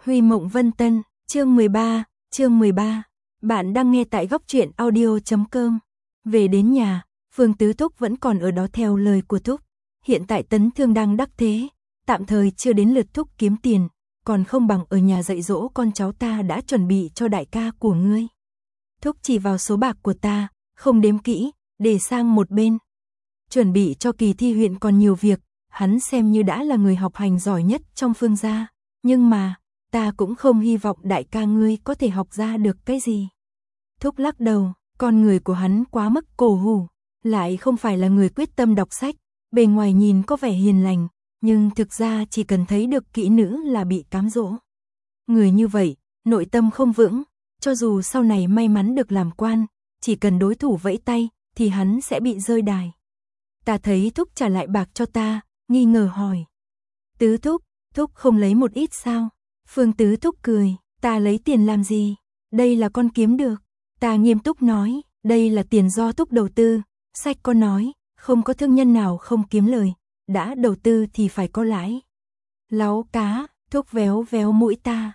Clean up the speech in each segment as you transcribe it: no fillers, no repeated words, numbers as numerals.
Huy Mộng Vân Tân, chương 13. Bạn đang nghe tại góc truyện audio.com. Về đến nhà, Phương Tứ Thúc vẫn còn ở đó theo lời của Thúc. Hiện tại Tấn Thương đang đắc thế, tạm thời chưa đến lượt Thúc kiếm tiền, còn không bằng ở nhà dạy dỗ con cháu ta đã chuẩn bị cho đại ca của ngươi. Thúc chỉ vào số bạc của ta, không đếm kỹ, để sang một bên. Chuẩn bị cho kỳ thi huyện còn nhiều việc, hắn xem như đã là người học hành giỏi nhất trong Phương gia, nhưng mà ta cũng không hy vọng đại ca ngươi có thể học ra được cái gì. Thúc lắc đầu, con người của hắn quá mức cổ hủ, lại không phải là người quyết tâm đọc sách, bề ngoài nhìn có vẻ hiền lành, nhưng thực ra chỉ cần thấy được kỹ nữ là bị cám dỗ. Người như vậy, nội tâm không vững, cho dù sau này may mắn được làm quan, chỉ cần đối thủ vẫy tay, thì hắn sẽ bị rơi đài. Ta thấy Thúc trả lại bạc cho ta, nghi ngờ hỏi. Tứ Thúc, Thúc không lấy một ít sao? Phương Tứ Thúc cười, ta lấy tiền làm gì? Đây là con kiếm được. Ta nghiêm túc nói, đây là tiền do Thúc đầu tư. Sách có nói, không có thương nhân nào không kiếm lời, đã đầu tư thì phải có lãi. Láu cá, Thúc véo véo mũi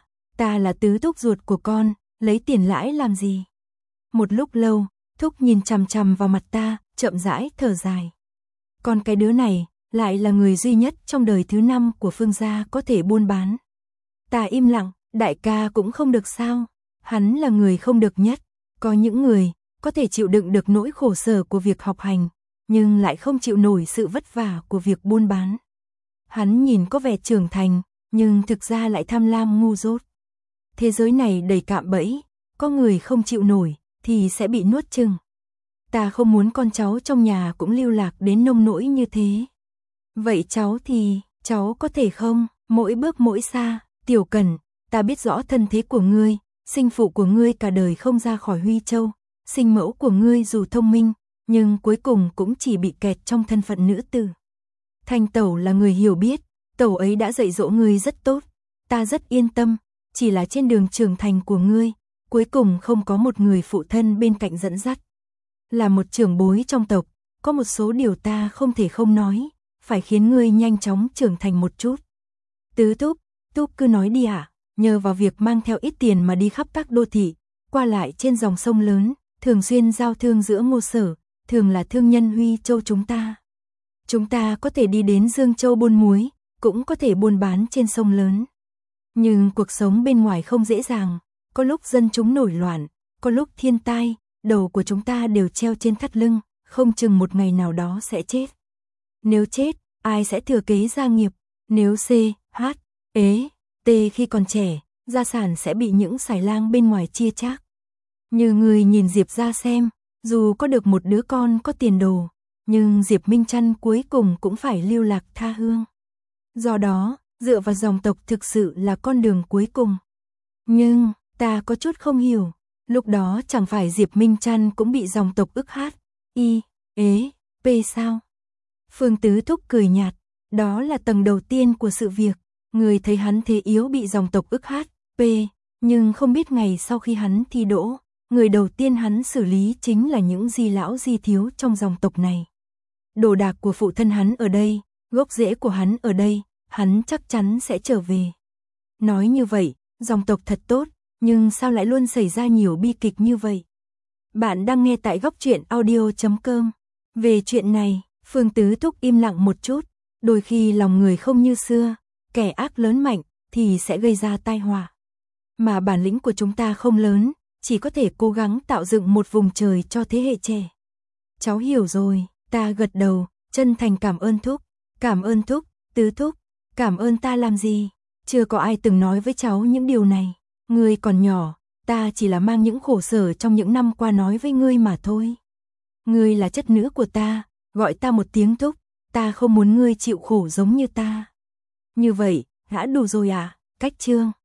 ta là Tứ Thúc ruột của con, lấy tiền lãi làm gì? Một lúc lâu, Thúc nhìn chằm chằm vào mặt ta, chậm rãi thở dài. Còn cái đứa này, lại là người duy nhất trong đời thứ 5 của Phương gia có thể buôn bán. Ta im lặng, đại ca cũng không được sao? Hắn là người không được nhất. Có những người có thể chịu đựng được nỗi khổ sở của việc học hành, nhưng lại không chịu nổi sự vất vả của việc buôn bán. Hắn nhìn có vẻ trưởng thành, nhưng thực ra lại tham lam ngu dốt. Thế giới này đầy cạm bẫy, có người không chịu nổi thì sẽ bị nuốt chửng. Ta không muốn con cháu trong nhà cũng lưu lạc đến nông nỗi như thế. Vậy cháu có thể không? Mỗi bước mỗi xa, Tiểu Cẩn, ta biết rõ thân thế của ngươi, sinh phụ của ngươi cả đời không ra khỏi Huy Châu, sinh mẫu của ngươi dù thông minh, nhưng cuối cùng cũng chỉ bị kẹt trong thân phận nữ tử. Thanh tẩu là người hiểu biết, tẩu ấy đã dạy dỗ ngươi rất tốt, ta rất yên tâm, chỉ là trên đường trưởng thành của ngươi, cuối cùng không có một người phụ thân bên cạnh dẫn dắt. Là một trưởng bối trong tộc, có một số điều ta không thể không nói, phải khiến ngươi nhanh chóng trưởng thành một chút. Tứ Thúc, Thúc cứ nói đi ạ. Nhờ vào việc mang theo ít tiền mà đi khắp các đô thị, qua lại trên dòng sông lớn, thường xuyên giao thương giữa Ngô Sở, thường là thương nhân Huy Châu chúng ta. Chúng ta có thể đi đến Dương Châu buôn muối, cũng có thể buôn bán trên sông lớn. Nhưng cuộc sống bên ngoài không dễ dàng, có lúc dân chúng nổi loạn, có lúc thiên tai, đầu của chúng ta đều treo trên thắt lưng, không chừng một ngày nào đó sẽ chết. Nếu chết, ai sẽ thừa kế gia nghiệp? Nếu C, H, E, T khi còn trẻ, gia sản sẽ bị những xài lang bên ngoài chia chác. Như người nhìn Diệp gia xem, dù có được một đứa con có tiền đồ, nhưng Diệp Minh Trăn cuối cùng cũng phải lưu lạc tha hương. Do đó, dựa vào dòng tộc thực sự là con đường cuối cùng. Nhưng, ta có chút không hiểu, lúc đó chẳng phải Diệp Minh Trăn cũng bị dòng tộc ức hát, I, E, P sao? Phương Tứ Thúc cười nhạt, đó là tầng đầu tiên của sự việc. Người thấy hắn thế yếu bị dòng tộc ức hát, P, nhưng không biết ngày sau khi hắn thi đỗ, người đầu tiên hắn xử lý chính là những di lão di thiếu trong dòng tộc này. Đồ đạc của phụ thân hắn ở đây, gốc rễ của hắn ở đây, hắn chắc chắn sẽ trở về. Nói như vậy, dòng tộc thật tốt, nhưng sao lại luôn xảy ra nhiều bi kịch như vậy? Bạn đang nghe tại góc truyện audio.com. Về chuyện này, Phương Tứ Thúc im lặng một chút, đôi khi lòng người không như xưa, kẻ ác lớn mạnh thì sẽ gây ra tai họa. Mà bản lĩnh của chúng ta không lớn, chỉ có thể cố gắng tạo dựng một vùng trời cho thế hệ trẻ. Cháu hiểu rồi, ta gật đầu, chân thành cảm ơn Thúc. Cảm ơn Thúc, Tứ Thúc, cảm ơn ta làm gì? Chưa có ai từng nói với cháu những điều này. Ngươi còn nhỏ, ta chỉ là mang những khổ sở trong những năm qua nói với ngươi mà thôi. Ngươi là chất nữ của ta, gọi ta một tiếng Thúc, ta không muốn ngươi chịu khổ giống như ta. Như vậy, đã đủ rồi à? Cách chương